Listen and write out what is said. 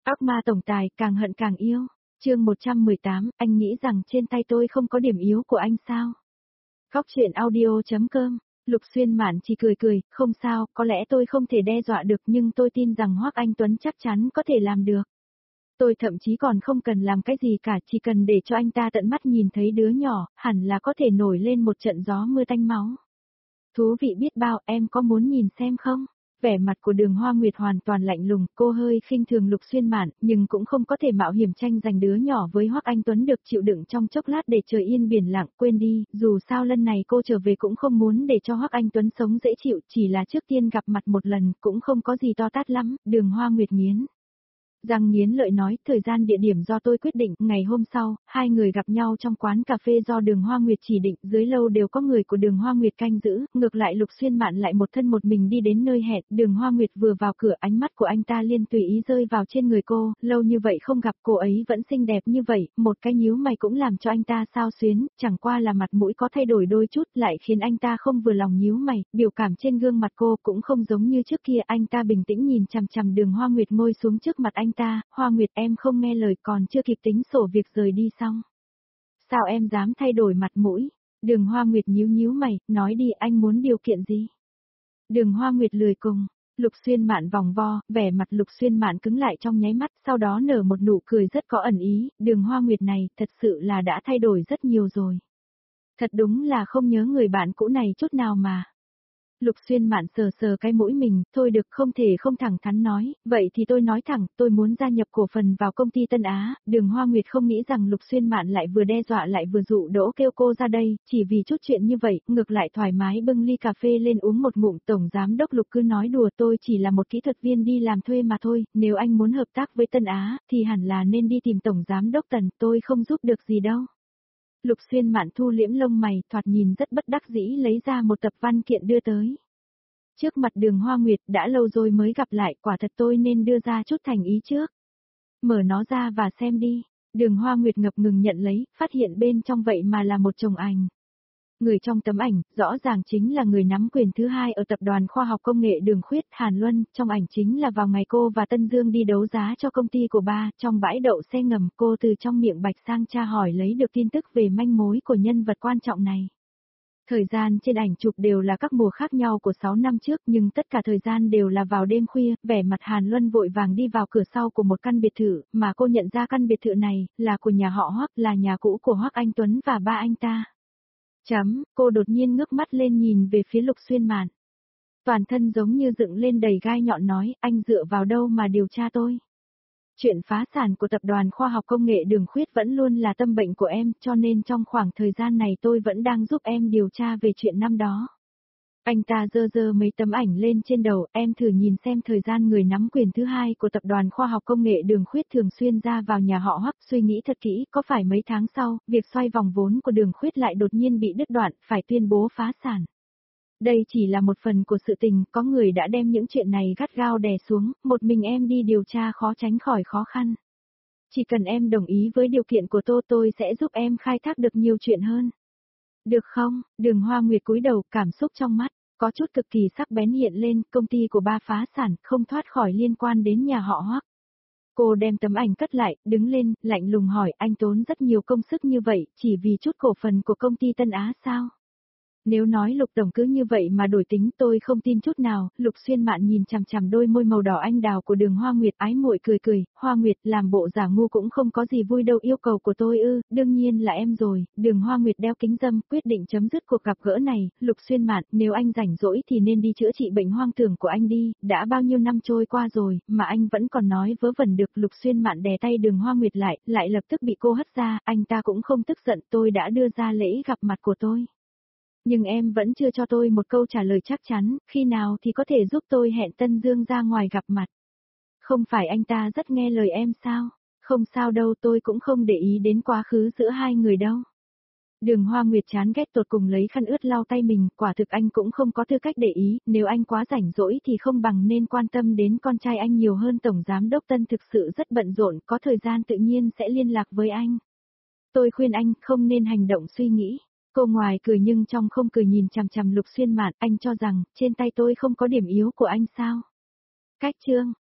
Ác ma tổng tài càng hận càng yêu. Chương 118, anh nghĩ rằng trên tay tôi không có điểm yếu của anh sao? Góc truyện audio.com. Lục Xuyên Mạn chỉ cười cười, không sao, có lẽ tôi không thể đe dọa được nhưng tôi tin rằng Hoắc Anh Tuấn chắc chắn có thể làm được. Tôi thậm chí còn không cần làm cái gì cả, chỉ cần để cho anh ta tận mắt nhìn thấy đứa nhỏ, hẳn là có thể nổi lên một trận gió mưa tanh máu. Thú vị biết bao, em có muốn nhìn xem không? Vẻ mặt của Đường Hoa Nguyệt hoàn toàn lạnh lùng, cô hơi khinh thường Lục Xuyên Mạn, nhưng cũng không có thể mạo hiểm tranh giành đứa nhỏ với Hoắc Anh Tuấn được, chịu đựng trong chốc lát để trời yên biển lặng, quên đi, dù sao lần này cô trở về cũng không muốn để cho Hoắc Anh Tuấn sống dễ chịu, chỉ là trước tiên gặp mặt một lần, cũng không có gì to tát lắm. Đường Hoa Nguyệt nghiến răng nghiến lợi nói, thời gian địa điểm do tôi quyết định. Ngày hôm sau, hai người gặp nhau trong quán cà phê do Đường Hoa Nguyệt chỉ định, dưới lâu đều có người của Đường Hoa Nguyệt canh giữ, ngược lại Lục Xuyên Mạn lại một thân một mình đi đến nơi hẹn. Đường Hoa Nguyệt vừa vào cửa, ánh mắt của anh ta liền tùy ý rơi vào trên người cô, lâu như vậy không gặp cô ấy vẫn xinh đẹp như vậy, một cái nhíu mày cũng làm cho anh ta xao xuyến, chẳng qua là mặt mũi có thay đổi đôi chút lại khiến anh ta không vừa lòng nhíu mày, biểu cảm trên gương mặt cô cũng không giống như trước kia. Anh ta bình tĩnh nhìn chằm chằm Đường Hoa Nguyệt ngồi xuống trước mặt anh ta, Hoa Nguyệt em không nghe lời, còn chưa kịp tính sổ việc rời đi xong. Sao em dám thay đổi mặt mũi? Đường Hoa Nguyệt nhíu mày, nói đi, anh muốn điều kiện gì? Đường Hoa Nguyệt lười cùng. Lục Xuyên Mạn vòng vo, vẻ mặt Lục Xuyên Mạn cứng lại trong nháy mắt, sau đó nở một nụ cười rất có ẩn ý. Đường Hoa Nguyệt này thật sự là đã thay đổi rất nhiều rồi. Thật đúng là không nhớ người bạn cũ này chút nào mà. Lục Xuyên Mạn sờ sờ cái mũi mình, thôi được, không thể không thẳng thắn nói, vậy thì tôi nói thẳng, tôi muốn gia nhập cổ phần vào công ty Tân Á. Đường Hoa Nguyệt không nghĩ rằng Lục Xuyên Mạn lại vừa đe dọa lại vừa dụ dỗ kêu cô ra đây, chỉ vì chút chuyện như vậy, ngược lại thoải mái bưng ly cà phê lên uống một ngụm. Tổng giám đốc Lục cứ nói đùa, tôi chỉ là một kỹ thuật viên đi làm thuê mà thôi, nếu anh muốn hợp tác với Tân Á, thì hẳn là nên đi tìm tổng giám đốc Tần, tôi không giúp được gì đâu. Lục Xuyên Mạn thu liễm lông mày, thoạt nhìn rất bất đắc dĩ lấy ra một tập văn kiện đưa tới. Trước mặt Đường Hoa Nguyệt, đã lâu rồi mới gặp lại, quả thật tôi nên đưa ra chút thành ý trước. Mở nó ra và xem đi. Đường Hoa Nguyệt ngập ngừng nhận lấy, phát hiện bên trong vậy mà là một chồng ảnh. Người trong tấm ảnh, rõ ràng chính là người nắm quyền thứ hai ở tập đoàn khoa học công nghệ Đường Khuyết, Hàn Luân. Trong ảnh chính là vào ngày cô và Tân Dương đi đấu giá cho công ty của ba, trong bãi đậu xe ngầm, cô từ trong miệng Bạch Sang tra hỏi lấy được tin tức về manh mối của nhân vật quan trọng này. Thời gian trên ảnh chụp đều là các mùa khác nhau của 6 năm trước, nhưng tất cả thời gian đều là vào đêm khuya. Vẻ mặt Hàn Luân vội vàng đi vào cửa sau của một căn biệt thự, mà cô nhận ra căn biệt thự này là của nhà họ Hoắc, là nhà cũ của Hoắc Anh Tuấn và ba anh ta. Cô đột nhiên ngước mắt lên nhìn về phía Lục Xuyên Mạn. Toàn thân giống như dựng lên đầy gai nhọn nói, anh dựa vào đâu mà điều tra tôi? Chuyện phá sản của tập đoàn khoa học công nghệ Đường Khuyết vẫn luôn là tâm bệnh của em, cho nên trong khoảng thời gian này tôi vẫn đang giúp em điều tra về chuyện năm đó. Anh ta giơ mấy tấm ảnh lên trên đầu, em thử nhìn xem thời gian người nắm quyền thứ hai của tập đoàn khoa học công nghệ Đường Khuyết thường xuyên ra vào nhà họ Hoắc, suy nghĩ thật kỹ, có phải mấy tháng sau, việc xoay vòng vốn của Đường Khuyết lại đột nhiên bị đứt đoạn, phải tuyên bố phá sản. Đây chỉ là một phần của sự tình, có người đã đem những chuyện này gắt gao đè xuống, một mình em đi điều tra khó tránh khỏi khó khăn. Chỉ cần em đồng ý với điều kiện của tôi sẽ giúp em khai thác được nhiều chuyện hơn. Được không? Đường Hoa Nguyệt cúi đầu, cảm xúc trong mắt có chút cực kỳ sắc bén hiện lên, công ty của ba phá sản, không thoát khỏi liên quan đến nhà họ Hoắc. Cô đem tấm ảnh cất lại, đứng lên, lạnh lùng hỏi, anh tốn rất nhiều công sức như vậy, chỉ vì chút cổ phần của công ty Tân Á sao? Nếu nói Lục tổng cứ như vậy mà đổi tính, tôi không tin chút nào. Lục Xuyên Mạn nhìn chằm chằm đôi môi màu đỏ anh đào của Đường Hoa Nguyệt, ái muội cười, Hoa Nguyệt làm bộ giả ngu cũng không có gì vui đâu, yêu cầu của tôi ư, đương nhiên là em rồi. Đường Hoa Nguyệt đeo kính râm, quyết định chấm dứt cuộc gặp gỡ này. Lục Xuyên Mạn, nếu anh rảnh rỗi thì nên đi chữa trị bệnh hoang tưởng của anh đi, đã bao nhiêu năm trôi qua rồi, mà anh vẫn còn nói vớ vẩn được. Lục Xuyên Mạn đè tay Đường Hoa Nguyệt lại lập tức bị cô hất ra, anh ta cũng không tức giận, tôi đã đưa ra lễ gặp mặt của tôi. Nhưng em vẫn chưa cho tôi một câu trả lời chắc chắn, khi nào thì có thể giúp tôi hẹn Tân Dương ra ngoài gặp mặt. Không phải anh ta rất nghe lời em sao? Không sao đâu, tôi cũng không để ý đến quá khứ giữa hai người đâu. Đường Hoa Nguyệt chán ghét tột cùng lấy khăn ướt lau tay mình, quả thực anh cũng không có tư cách để ý, nếu anh quá rảnh rỗi thì không bằng nên quan tâm đến con trai anh nhiều hơn. Tổng giám đốc Tân thực sự rất bận rộn, có thời gian tự nhiên sẽ liên lạc với anh. Tôi khuyên anh không nên hành động suy nghĩ. Cô ngoài cười nhưng trong không cười nhìn chằm chằm Lục Xuyên Mạn, anh cho rằng trên tay tôi không có điểm yếu của anh sao? Cách chương